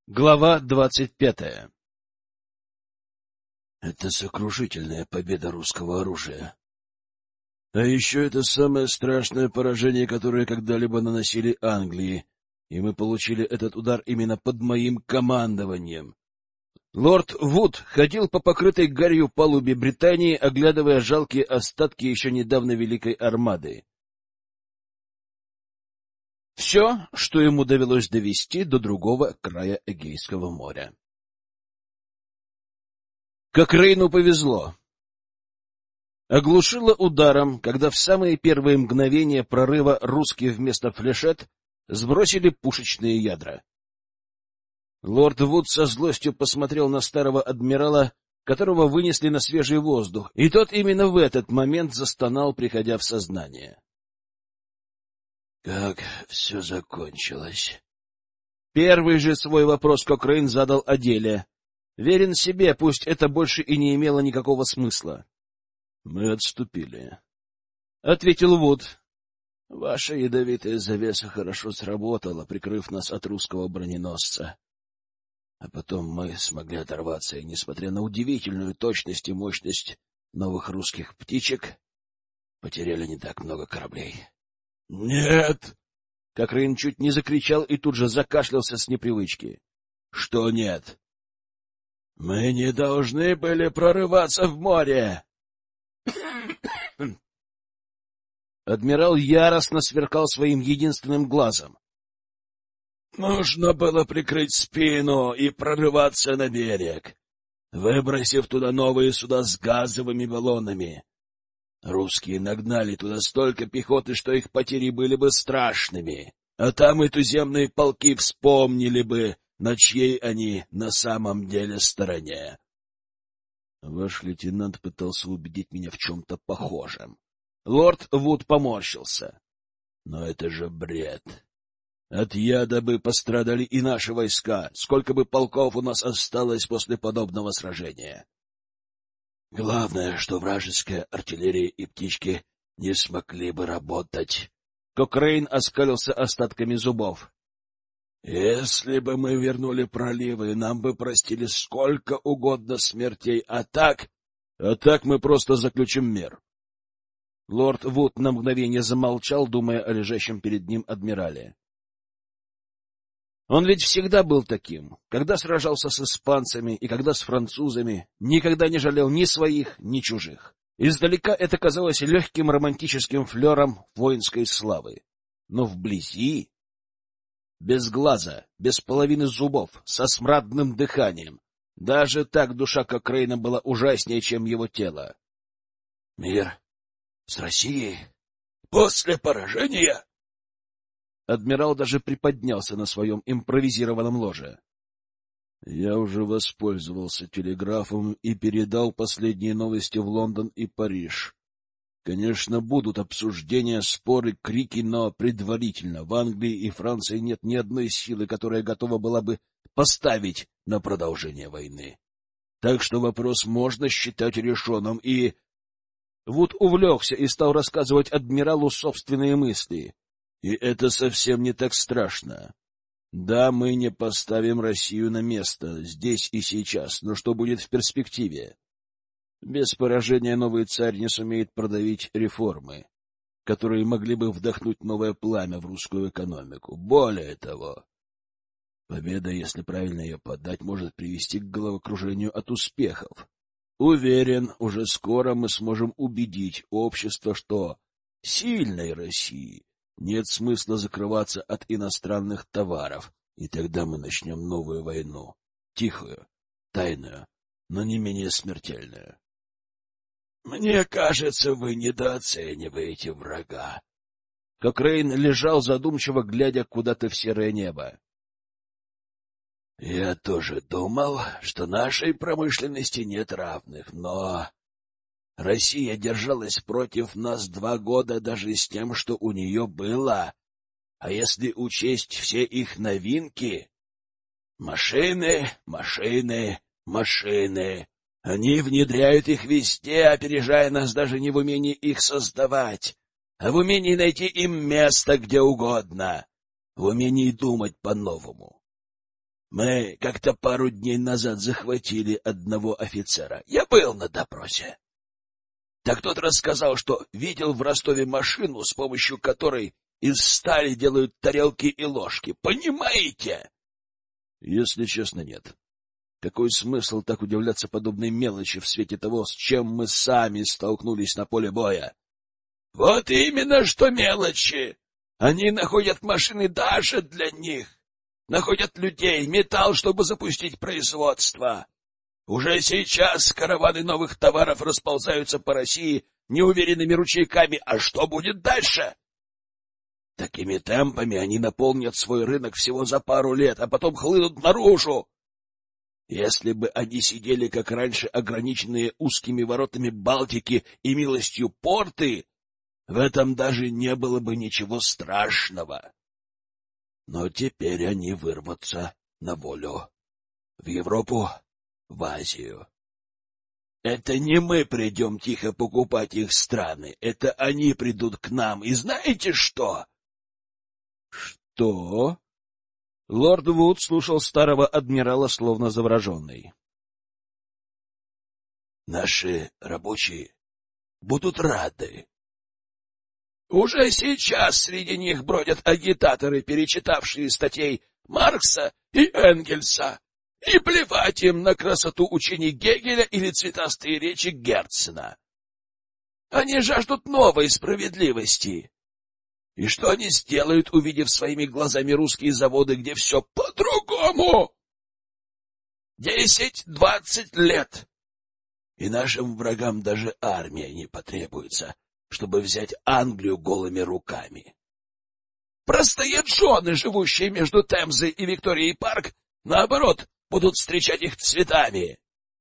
Глава 25. Это сокрушительная победа русского оружия. А еще это самое страшное поражение, которое когда-либо наносили Англии, и мы получили этот удар именно под моим командованием. Лорд Вуд ходил по покрытой гарью палубе Британии, оглядывая жалкие остатки еще недавно Великой Армады. Все, что ему довелось довести до другого края Эгейского моря. Кокрейну повезло. Оглушило ударом, когда в самые первые мгновения прорыва русские вместо флешет сбросили пушечные ядра. Лорд Вуд со злостью посмотрел на старого адмирала, которого вынесли на свежий воздух, и тот именно в этот момент застонал, приходя в сознание. Как все закончилось? Первый же свой вопрос Кокрейн задал о деле. Верен себе, пусть это больше и не имело никакого смысла. — Мы отступили, — ответил Вуд. — Ваша ядовитая завеса хорошо сработала, прикрыв нас от русского броненосца. А потом мы смогли оторваться, и, несмотря на удивительную точность и мощность новых русских птичек, потеряли не так много кораблей. — Нет! — Кокрейн чуть не закричал и тут же закашлялся с непривычки. — Что нет? — Мы не должны были прорываться в море! Адмирал яростно сверкал своим единственным глазом. — Нужно было прикрыть спину и прорываться на берег, выбросив туда новые суда с газовыми баллонами. Русские нагнали туда столько пехоты, что их потери были бы страшными, а там и туземные полки вспомнили бы, на чьей они на самом деле стороне. Ваш лейтенант пытался убедить меня в чем-то похожем. Лорд Вуд поморщился. Но это же бред. От яда бы пострадали и наши войска, сколько бы полков у нас осталось после подобного сражения. Главное, что вражеская артиллерия и птички не смогли бы работать. Кокрейн оскалился остатками зубов. Если бы мы вернули проливы, нам бы простили сколько угодно смертей, а так мы просто заключим мир. Лорд Вуд на мгновение замолчал, думая о лежащем перед ним адмирале. Он ведь всегда был таким, когда сражался с испанцами и когда с французами, никогда не жалел ни своих, ни чужих. Издалека это казалось легким романтическим флером воинской славы. Но вблизи, без глаза, без половины зубов, со смрадным дыханием, даже так душа Кокрейна была ужаснее, чем его тело. Мир с Россией после поражения? Адмирал даже приподнялся на своем импровизированном ложе. Я уже воспользовался телеграфом и передал последние новости в Лондон и Париж. Конечно, будут обсуждения, споры, крики, но предварительно в Англии и Франции нет ни одной силы, которая готова была бы поставить на продолжение войны. Так что вопрос можно считать решенным, и... Вуд увлекся и стал рассказывать адмиралу собственные мысли. И это совсем не так страшно. Да, мы не поставим Россию на место здесь и сейчас, но что будет в перспективе? Без поражения новый царь не сумеет продавить реформы, которые могли бы вдохнуть новое пламя в русскую экономику. Более того, победа, если правильно ее подать, может привести к головокружению от успехов. Уверен, уже скоро мы сможем убедить общество, что сильной России нет смысла закрываться от иностранных товаров, и тогда мы начнем новую войну, тихую, тайную, но не менее смертельную. Мне кажется, вы недооцениваете врага. Кокрейн лежал задумчиво, глядя куда-то в серое небо. Я тоже думал, что нашей промышленности нет равных, но Россия держалась против нас 2 года даже с тем, что у нее было. А если учесть все их новинки... Машины, машины, машины. Они внедряют их везде, опережая нас даже не в умении их создавать, а в умении найти им место где угодно, в умении думать по-новому. Мы как-то пару дней назад захватили одного офицера. Я был на допросе. Так тот рассказал, что видел в Ростове машину, с помощью которой из стали делают тарелки и ложки. Понимаете? Если честно, нет. Какой смысл так удивляться подобной мелочи в свете того, с чем мы сами столкнулись на поле боя? Вот именно что мелочи. Они находят машины даже для них. Находят людей, металл, чтобы запустить производство. Уже сейчас караваны новых товаров расползаются по России неуверенными ручейками. А что будет дальше? Такими темпами они наполнят свой рынок всего за пару лет, а потом хлынут наружу. Если бы они сидели, как раньше, ограниченные узкими воротами Балтики и милостью порты, в этом даже не было бы ничего страшного. Но теперь они вырвутся на волю. В Европу, в Азию. Это не мы придем тихо покупать их страны, это они придут к нам. И знаете что? Что? Лорд Вуд слушал старого адмирала, словно завороженный. Наши рабочие будут рады. Уже сейчас среди них бродят агитаторы, перечитавшие статей Маркса и Энгельса, и плевать им на красоту учений Гегеля или цветастые речи Герцена. Они жаждут новой справедливости. И что они сделают, увидев своими глазами русские заводы, где все по-другому? 10-20 лет. И нашим врагам даже армия не потребуется, чтобы взять Англию голыми руками. Простые джоны, живущие между Темзой и Викторией Парк, наоборот, будут встречать их цветами.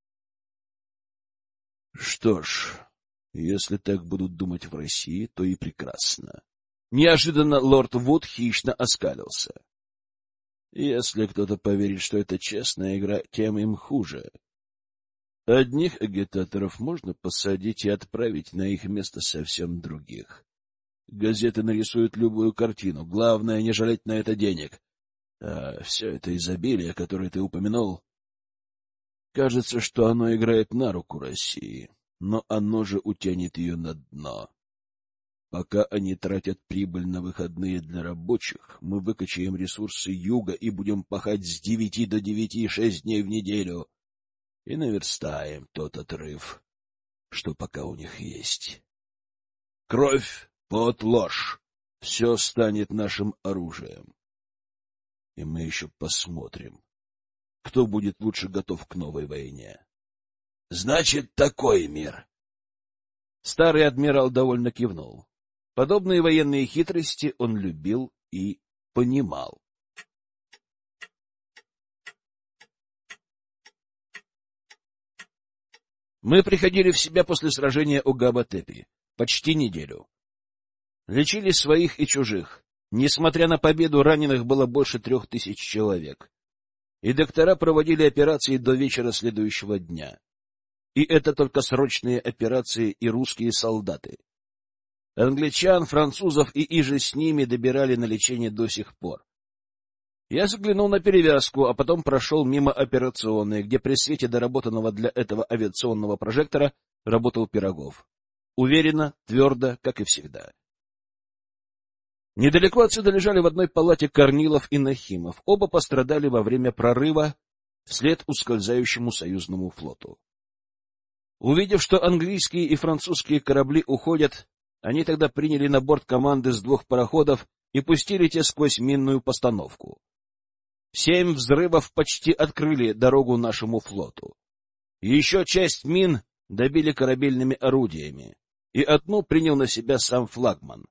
Что ж, если так будут думать в России, то и прекрасно. Неожиданно лорд Вуд хищно оскалился. Если кто-то поверит, что это честная игра, тем им хуже. Одних агитаторов можно посадить и отправить на их место совсем других. Газеты нарисуют любую картину, главное — не жалеть на это денег. А все это изобилие, которое ты упомянул, кажется, что оно играет на руку России, но оно же утянет ее на дно. Пока они тратят прибыль на выходные для рабочих, мы выкачаем ресурсы юга и будем пахать с 9 до 9 6 дней в неделю. И наверстаем тот отрыв, что пока у них есть. Кровь, пот, ложь — все станет нашим оружием. И мы еще посмотрим, кто будет лучше готов к новой войне. Значит, такой мир. Старый адмирал довольно кивнул. Подобные военные хитрости он любил и понимал. Мы приходили в себя после сражения у Габа-Тепи. Почти неделю. Лечили своих и чужих. Несмотря на победу, раненых было больше 3000 человек. И доктора проводили операции до вечера следующего дня. И это только срочные операции и русские солдаты. Англичан, французов и иже с ними добирали на лечение до сих пор. Я заглянул на перевязку, а потом прошел мимо операционной, где при свете доработанного для этого авиационного прожектора работал Пирогов. Уверенно, твердо, как и всегда. Недалеко отсюда лежали в одной палате Корнилов и Нахимов. Оба пострадали во время прорыва вслед ускользающему союзному флоту. Увидев, что английские и французские корабли уходят, они тогда приняли на борт команды с 2 пароходов и пустили те сквозь минную постановку. 7 взрывов почти открыли дорогу нашему флоту. Еще часть мин добили корабельными орудиями, и одну принял на себя сам флагман.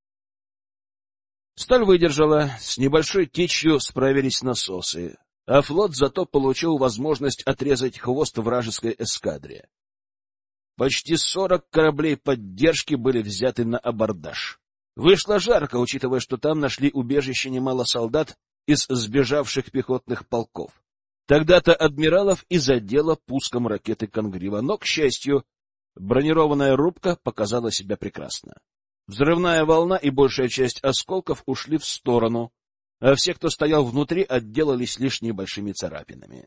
Сталь выдержала, с небольшой течью справились насосы, а флот зато получил возможность отрезать хвост вражеской эскадре. Почти 40 кораблей поддержки были взяты на абордаж. Вышло жарко, учитывая, что там нашли убежище немало солдат из сбежавших пехотных полков. Тогда-то адмиралов и задело пуском ракеты Конгрива, но, к счастью, бронированная рубка показала себя прекрасно. Взрывная волна и большая часть осколков ушли в сторону, а все, кто стоял внутри, отделались лишь небольшими царапинами.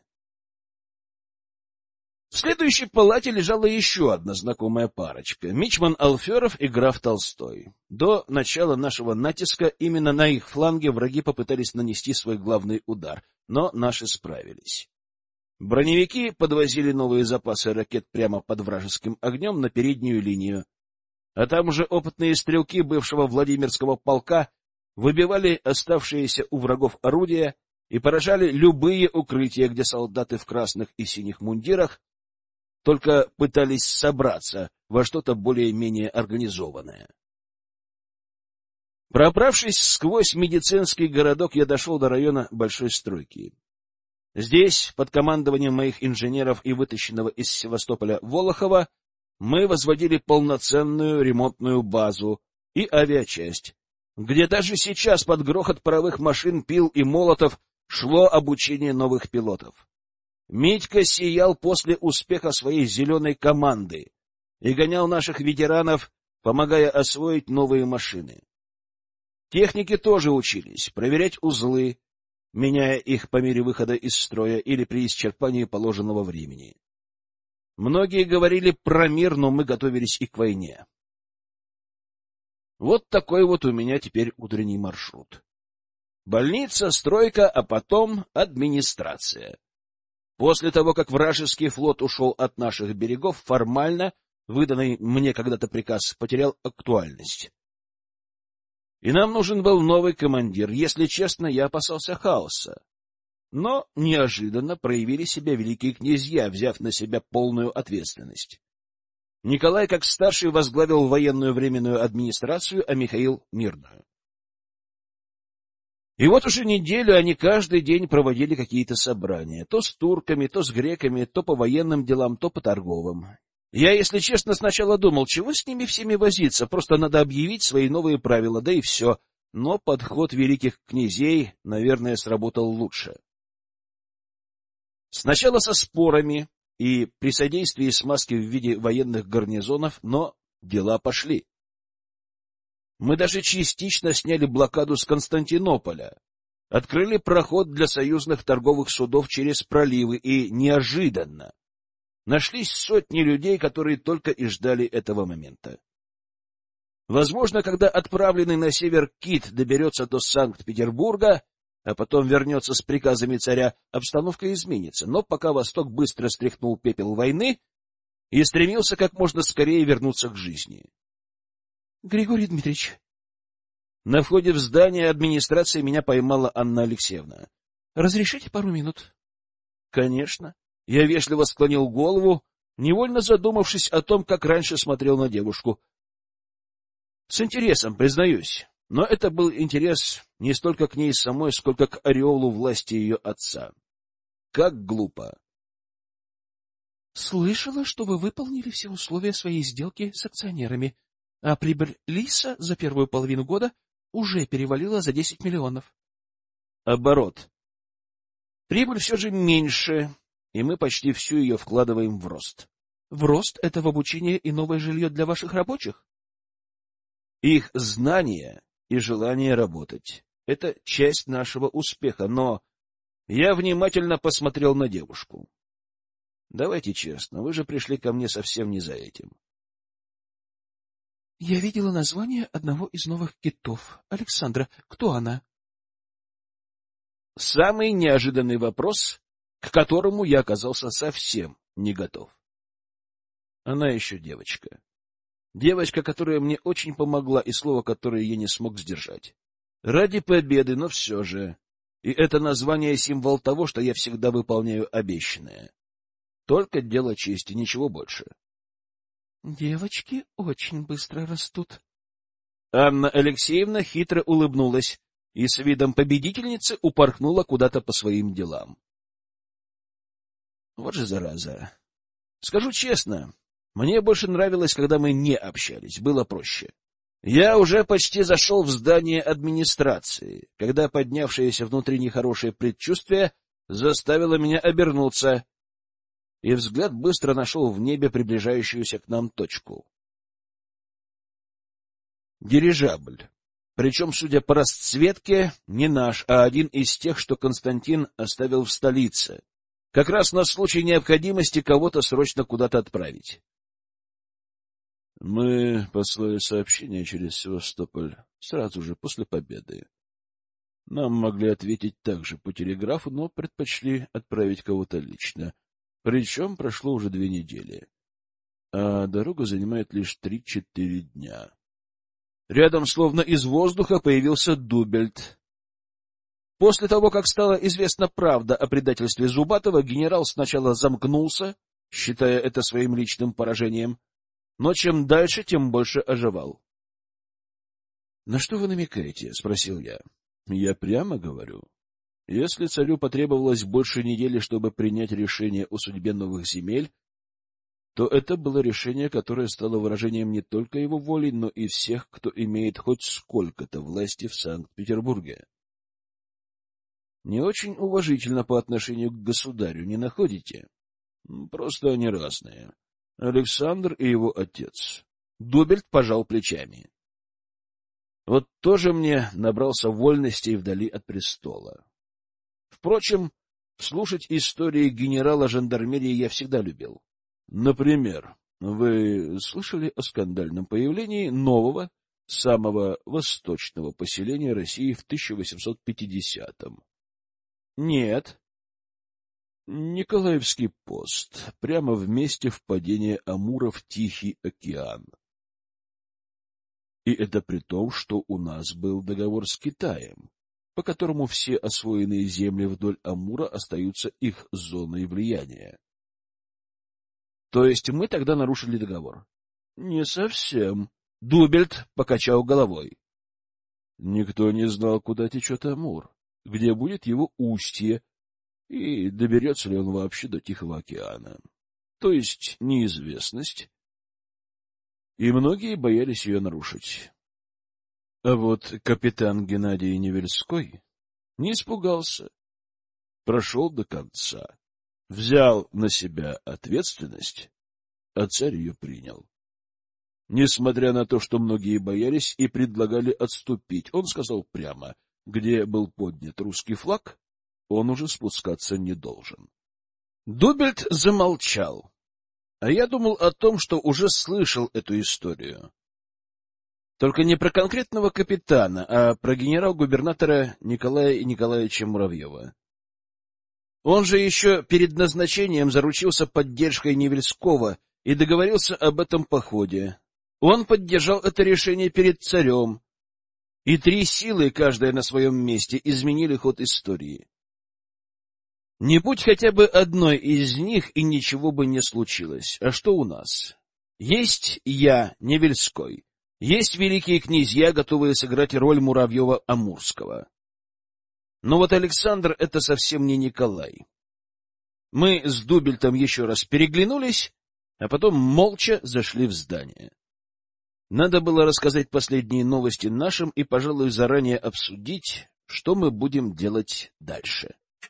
В следующей палате лежала еще одна знакомая парочка — мичман Алферов и граф Толстой. До начала нашего натиска именно на их фланге враги попытались нанести свой главный удар, но наши справились. Броневики подвозили новые запасы ракет прямо под вражеским огнем на переднюю линию, а там уже опытные стрелки бывшего Владимирского полка выбивали оставшиеся у врагов орудия и поражали любые укрытия, где солдаты в красных и синих мундирах только пытались собраться во что-то более-менее организованное. Пробравшись сквозь медицинский городок, я дошел до района Большой Стройки. Здесь, под командованием моих инженеров и вытащенного из Севастополя Волохова, мы возводили полноценную ремонтную базу и авиачасть, где даже сейчас под грохот паровых машин, пил и молотов шло обучение новых пилотов. Митька сиял после успеха своей зеленой команды и гонял наших ветеранов, помогая освоить новые машины. Техники тоже учились проверять узлы, меняя их по мере выхода из строя или при исчерпании положенного времени. Многие говорили про мир, но мы готовились и к войне. Вот такой вот у меня теперь утренний маршрут. Больница, стройка, а потом администрация. После того, как вражеский флот ушел от наших берегов, формально выданный мне когда-то приказ потерял актуальность. И нам нужен был новый командир. Если честно, я опасался хаоса. Но неожиданно проявили себя великие князья, взяв на себя полную ответственность. Николай, как старший, возглавил военную временную администрацию, а Михаил — мирную. И вот уже неделю они каждый день проводили какие-то собрания. То с турками, то с греками, то по военным делам, то по торговым. Я, если честно, сначала думал, чего с ними всеми возиться, просто надо объявить свои новые правила, да и все. Но подход великих князей, наверное, сработал лучше. Сначала со спорами и при содействии смазки в виде военных гарнизонов, но дела пошли. Мы даже частично сняли блокаду с Константинополя, открыли проход для союзных торговых судов через проливы и неожиданно нашлись сотни людей, которые только и ждали этого момента. Возможно, когда отправленный на север Кит доберется до Санкт-Петербурга, а потом вернется с приказами царя, обстановка изменится, но пока Восток быстро стряхнул пепел войны и стремился как можно скорее вернуться к жизни. Григорий Дмитриевич. На входе в здание администрации меня поймала Анна Алексеевна. Разрешите пару минут? Конечно. Я вежливо склонил голову, невольно задумавшись о том, как раньше смотрел на девушку. С интересом, признаюсь, но это был интерес не столько к ней самой, сколько к ореолу власти ее отца. Как глупо. Слышала, что вы выполнили все условия своей сделки с акционерами, а прибыль Лиса за первую половину года уже перевалила за 10 миллионов. Оборот. Прибыль все же меньше, и мы почти всю ее вкладываем в рост. В рост — это в обучение и новое жилье для ваших рабочих? Их знания и желание работать — это часть нашего успеха, но я внимательно посмотрел на девушку. Давайте честно, вы же пришли ко мне совсем не за этим. Я видела название одного из новых китов. Александра. Кто она? Самый неожиданный вопрос, к которому я оказался совсем не готов. Она еще девочка. Девочка, которая мне очень помогла, и слово, которое я не смог сдержать. Ради победы, но все же. И это название — символ того, что я всегда выполняю обещанное. Только дело чести, ничего больше. Девочки очень быстро растут. Анна Алексеевна хитро улыбнулась и с видом победительницы упорхнула куда-то по своим делам. Вот же зараза. Скажу честно, мне больше нравилось, когда мы не общались, было проще. Я уже почти зашел в здание администрации, когда поднявшееся внутри нехорошее предчувствие заставило меня обернуться, и взгляд быстро нашел в небе приближающуюся к нам точку. Дирижабль. Причем, судя по расцветке, не наш, а один из тех, что Константин оставил в столице. Как раз на случай необходимости кого-то срочно куда-то отправить. Мы послали сообщение через Севастополь сразу же после победы. Нам могли ответить также по телеграфу, но предпочли отправить кого-то лично. Причем прошло уже 2 недели, а дорога занимает лишь 3-4 дня. Рядом, словно из воздуха, появился Дубельт. После того, как стала известна правда о предательстве Зубатова, генерал сначала замкнулся, считая это своим личным поражением, но чем дальше, тем больше оживал. — На что вы намекаете? — спросил я. — Я прямо говорю. Если царю потребовалось больше недели, чтобы принять решение о судьбе новых земель, то это было решение, которое стало выражением не только его воли, но и всех, кто имеет хоть сколько-то власти в Санкт-Петербурге. Не очень уважительно по отношению к государю, не находите? Просто они разные. Александр и его отец. Дубельт пожал плечами. Вот тоже мне набрался вольностей вдали от престола. Впрочем, слушать истории генерала жандармерии я всегда любил. Например, вы слышали о скандальном появлении нового, самого восточного поселения России в 1850-м? Нет. Николаевский пост, прямо в месте впадения Амура в Тихий океан. И это при том, что у нас был договор с Китаем, по которому все освоенные земли вдоль Амура остаются их зоной влияния. То есть мы тогда нарушили договор? Не совсем. Дубельт покачал головой. Никто не знал, куда течет Амур, где будет его устье, и доберется ли он вообще до Тихого океана. То есть неизвестность. И многие боялись ее нарушить. А вот капитан Геннадий Невельской не испугался. Прошел до конца. Взял на себя ответственность, а царь ее принял. Несмотря на то, что многие боялись и предлагали отступить, он сказал прямо, где был поднят русский флаг, он уже спускаться не должен. Дубельт замолчал, а я думал о том, что уже слышал эту историю. Только не про конкретного капитана, а про генерал-губернатора Николая Николаевича Муравьева. Он же еще перед назначением заручился поддержкой Невельского и договорился об этом походе. Он поддержал это решение перед царем, и 3 силы, каждая на своем месте, изменили ход истории. Не будь хотя бы одной из них, и ничего бы не случилось. А что у нас? Есть я, Невельской, есть великие князья, готовые сыграть роль Муравьева-Амурского. Но вот Александр — это совсем не Николай. Мы с Дубельтом еще раз переглянулись, а потом молча зашли в здание. Надо было рассказать последние новости нашим и, пожалуй, заранее обсудить, что мы будем делать дальше.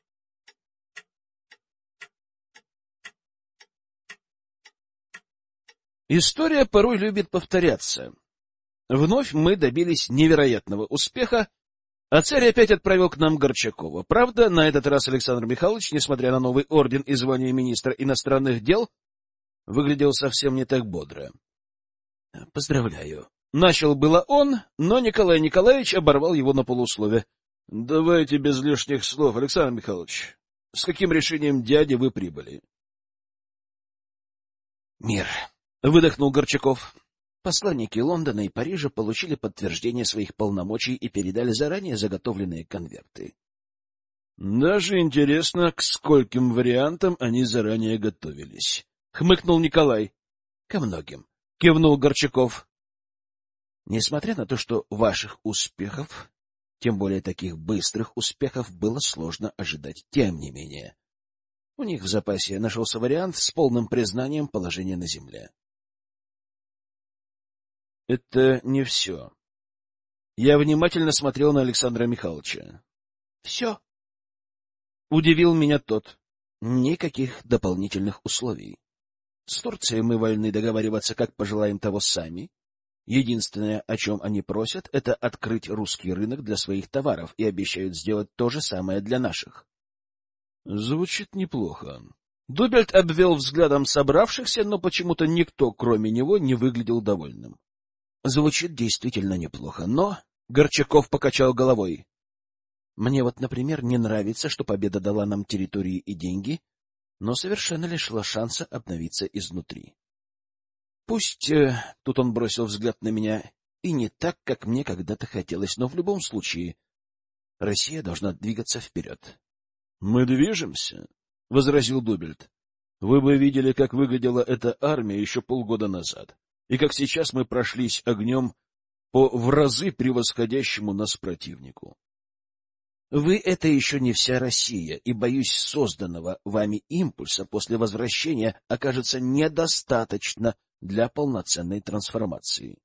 История порой любит повторяться. Вновь мы добились невероятного успеха, а царь опять отправил к нам Горчакова. Правда, на этот раз Александр Михайлович, несмотря на новый орден и звание министра иностранных дел, выглядел совсем не так бодро. — Поздравляю. Начал было он, но Николай Николаевич оборвал его на полуслове. — Давайте без лишних слов, Александр Михайлович. С каким решением дяди вы прибыли? — Мир, — выдохнул Горчаков. Посланники Лондона и Парижа получили подтверждение своих полномочий и передали заранее заготовленные конверты. Даже интересно, к скольким вариантам они заранее готовились. Хмыкнул Николай. Ко многим. Кивнул Горчаков. Несмотря на то, что ваших успехов, тем более таких быстрых успехов, было сложно ожидать, тем не менее. У них в запасе нашелся вариант с полным признанием положения на земле. Это не все. Я внимательно смотрел на Александра Михайловича. — Все? — удивил меня тот. — Никаких дополнительных условий. С Турцией мы вольны договариваться, как пожелаем того сами. Единственное, о чем они просят, это открыть русский рынок для своих товаров и обещают сделать то же самое для наших. Звучит неплохо. Дубельт обвел взглядом собравшихся, но почему-то никто, кроме него, не выглядел довольным. Звучит действительно неплохо, но... Горчаков покачал головой. Мне вот, например, не нравится, что победа дала нам территории и деньги, но совершенно лишила шанса обновиться изнутри. Пусть, тут он бросил взгляд на меня, и не так, как мне когда-то хотелось, но в любом случае Россия должна двигаться вперед. — Мы движемся, — возразил Дубельт. — Вы бы видели, как выглядела эта армия еще полгода назад, и как сейчас мы прошлись огнем по в разы превосходящему нас противнику. Вы — это еще не вся Россия, и, боюсь, созданного вами импульса после возвращения окажется недостаточно для полноценной трансформации.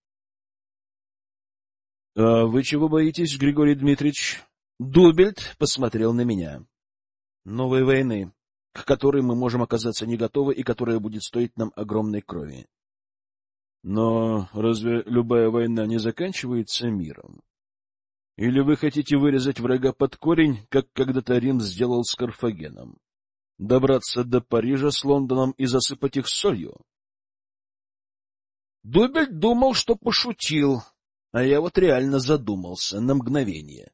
— А вы чего боитесь, Григорий Дмитриевич? Дубельт посмотрел на меня. Новой войны, к которой мы можем оказаться не готовы и которая будет стоить нам огромной крови. Но разве любая война не заканчивается миром? Или вы хотите вырезать врага под корень, как когда-то Рим сделал с Карфагеном? Добраться до Парижа с Лондоном и засыпать их солью? Дубельт думал, что пошутил, а я вот реально задумался на мгновение.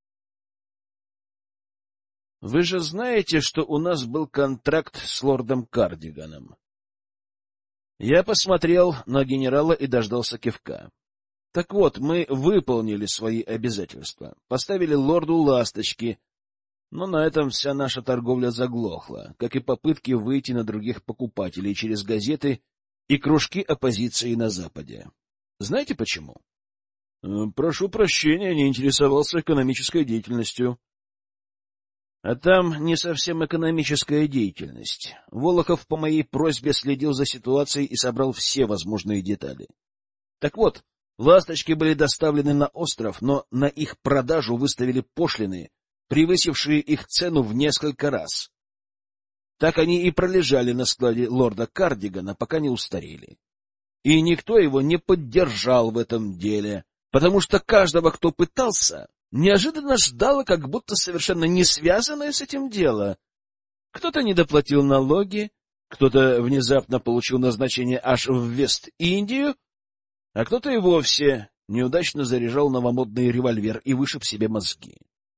Вы же знаете, что у нас был контракт с лордом Кардиганом? Я посмотрел на генерала и дождался кивка. Так вот, мы выполнили свои обязательства, поставили лорду ласточки, но на этом вся наша торговля заглохла, как и попытки выйти на других покупателей через газеты и кружки оппозиции на Западе. Знаете почему? Прошу прощения, не интересовался экономической деятельностью. А там не совсем экономическая деятельность. Волохов по моей просьбе следил за ситуацией и собрал все возможные детали. Так вот, ласточки были доставлены на остров, но на их продажу выставили пошлины, превысившие их цену в несколько раз. Так они и пролежали на складе лорда Кардигана, пока не устарели. И никто его не поддержал в этом деле, потому что каждого, кто пытался, неожиданно ждало как будто совершенно не связанное с этим дело. Кто-то недоплатил налоги, кто-то внезапно получил назначение аж в Вест-Индию, а кто-то и вовсе неудачно заряжал новомодный револьвер и вышиб себе мозги.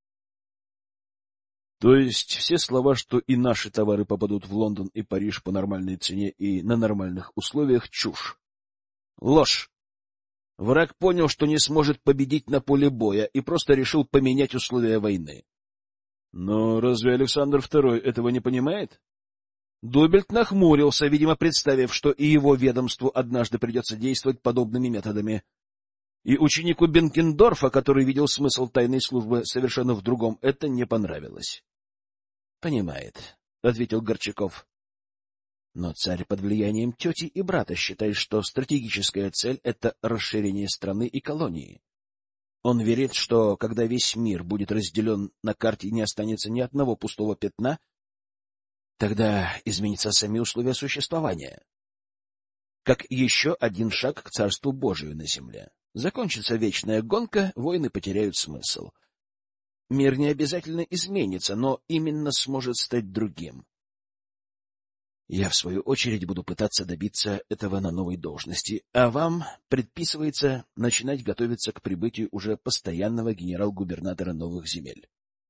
То есть все слова, что и наши товары попадут в Лондон и Париж по нормальной цене и на нормальных условиях, чушь. Ложь. Враг понял, что не сможет победить на поле боя, и просто решил поменять условия войны. Но разве Александр II этого не понимает? Дубельт нахмурился, видимо, представив, что и его ведомству однажды придется действовать подобными методами. И ученику Бенкендорфа, который видел смысл тайной службы совершенно в другом, это не понравилось. — Понимает, — ответил Горчаков. Но царь под влиянием тети и брата считает, что стратегическая цель — это расширение страны и колонии. Он верит, что когда весь мир будет разделен на карте и не останется ни одного пустого пятна, тогда изменятся сами условия существования. Как еще один шаг к Царству Божию на земле. Закончится вечная гонка, войны потеряют смысл. Мир не обязательно изменится, но именно сможет стать другим. Я, в свою очередь, буду пытаться добиться этого на новой должности, а вам предписывается начинать готовиться к прибытию уже постоянного генерал-губернатора новых земель.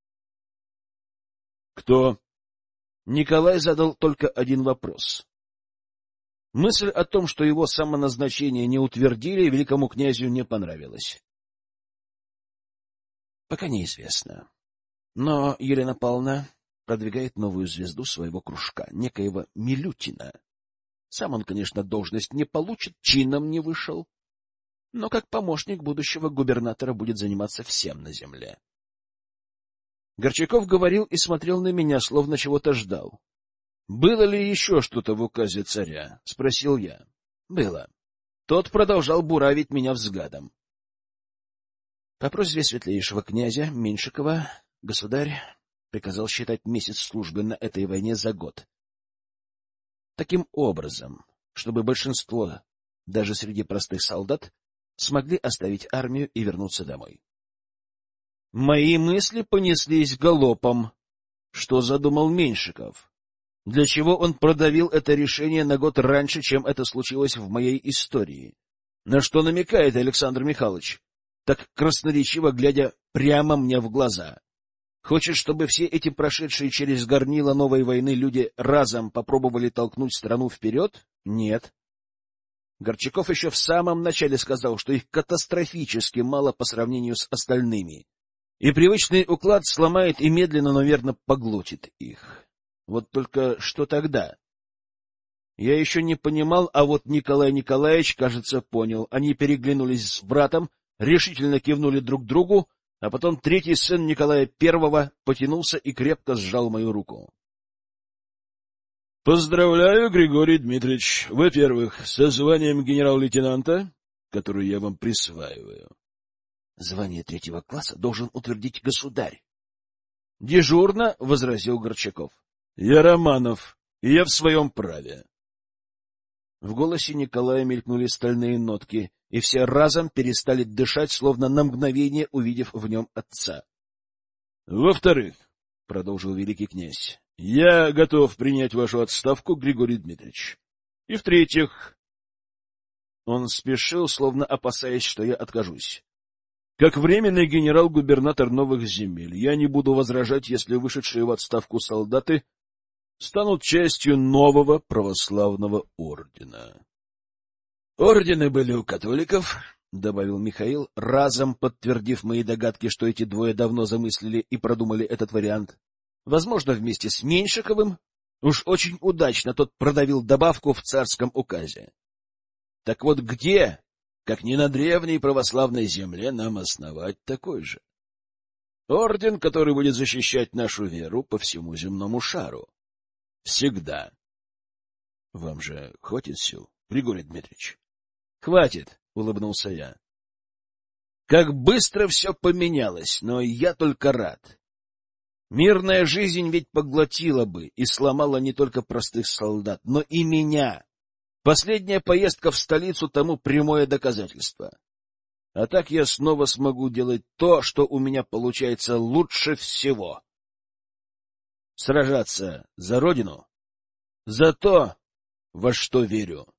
Кто? Николай задал только один вопрос. Мысль о том, что его самоназначение не утвердили, великому князю не понравилась. Пока неизвестно. Но Елена Павловна продвигает новую звезду своего кружка, некоего Милютина. Сам он, конечно, должность не получит, чином не вышел, но как помощник будущего губернатора будет заниматься всем на земле. Горчаков говорил и смотрел на меня, словно чего-то ждал. — Было ли еще что-то в указе царя? — спросил я. — Было. Тот продолжал буравить меня взглядом. По просьбе светлейшего князя Меньшикова государь приказал считать месяц службы на этой войне за год. Таким образом, чтобы большинство, даже среди простых солдат, смогли оставить армию и вернуться домой. Мои мысли понеслись галопом. Что задумал Меньшиков? Для чего он продавил это решение на год раньше, чем это случилось в моей истории? На что намекает Александр Михайлович, так красноречиво глядя прямо мне в глаза? Хочет, чтобы все эти прошедшие через горнило новой войны люди разом попробовали толкнуть страну вперед? Нет. Горчаков еще в самом начале сказал, что их катастрофически мало по сравнению с остальными, и привычный уклад сломает и медленно, но верно поглотит их. Вот только что тогда? Я еще не понимал, а вот Николай Николаевич, кажется, понял. Они переглянулись с братом, решительно кивнули друг другу, а потом третий сын Николая I потянулся и крепко сжал мою руку. — Поздравляю, Григорий Дмитриевич. Во-первых, со званием генерал-лейтенанта, которое я вам присваиваю. — Звание 3-го класса должен утвердить государь. — Дежурно возразил Горчаков. — Я Романов, и я в своем праве. В голосе Николая мелькнули стальные нотки, и все разом перестали дышать, словно на мгновение увидев в нем отца. — Во-вторых, — продолжил великий князь, — я готов принять вашу отставку, Григорий Дмитриевич. И в-третьих... Он спешил, словно опасаясь, что я откажусь. Как временный генерал-губернатор новых земель, я не буду возражать, если вышедшие в отставку солдаты станут частью нового православного ордена. Ордены были у католиков, — добавил Михаил, разом подтвердив мои догадки, что эти двое давно замыслили и продумали этот вариант. Возможно, вместе с Меньшиковым. Уж очень удачно тот продавил добавку в царском указе. Так вот где, как не на древней православной земле, нам основать такой же? Орден, который будет защищать нашу веру по всему земному шару. Всегда. Вам же хватит сил, Григорий Дмитриевич? — Хватит, — улыбнулся я. Как быстро все поменялось, но я только рад. Мирная жизнь ведь поглотила бы и сломала не только простых солдат, но и меня. Последняя поездка в столицу тому прямое доказательство. А так я снова смогу делать то, что у меня получается лучше всего. Сражаться за родину, за то, во что верю.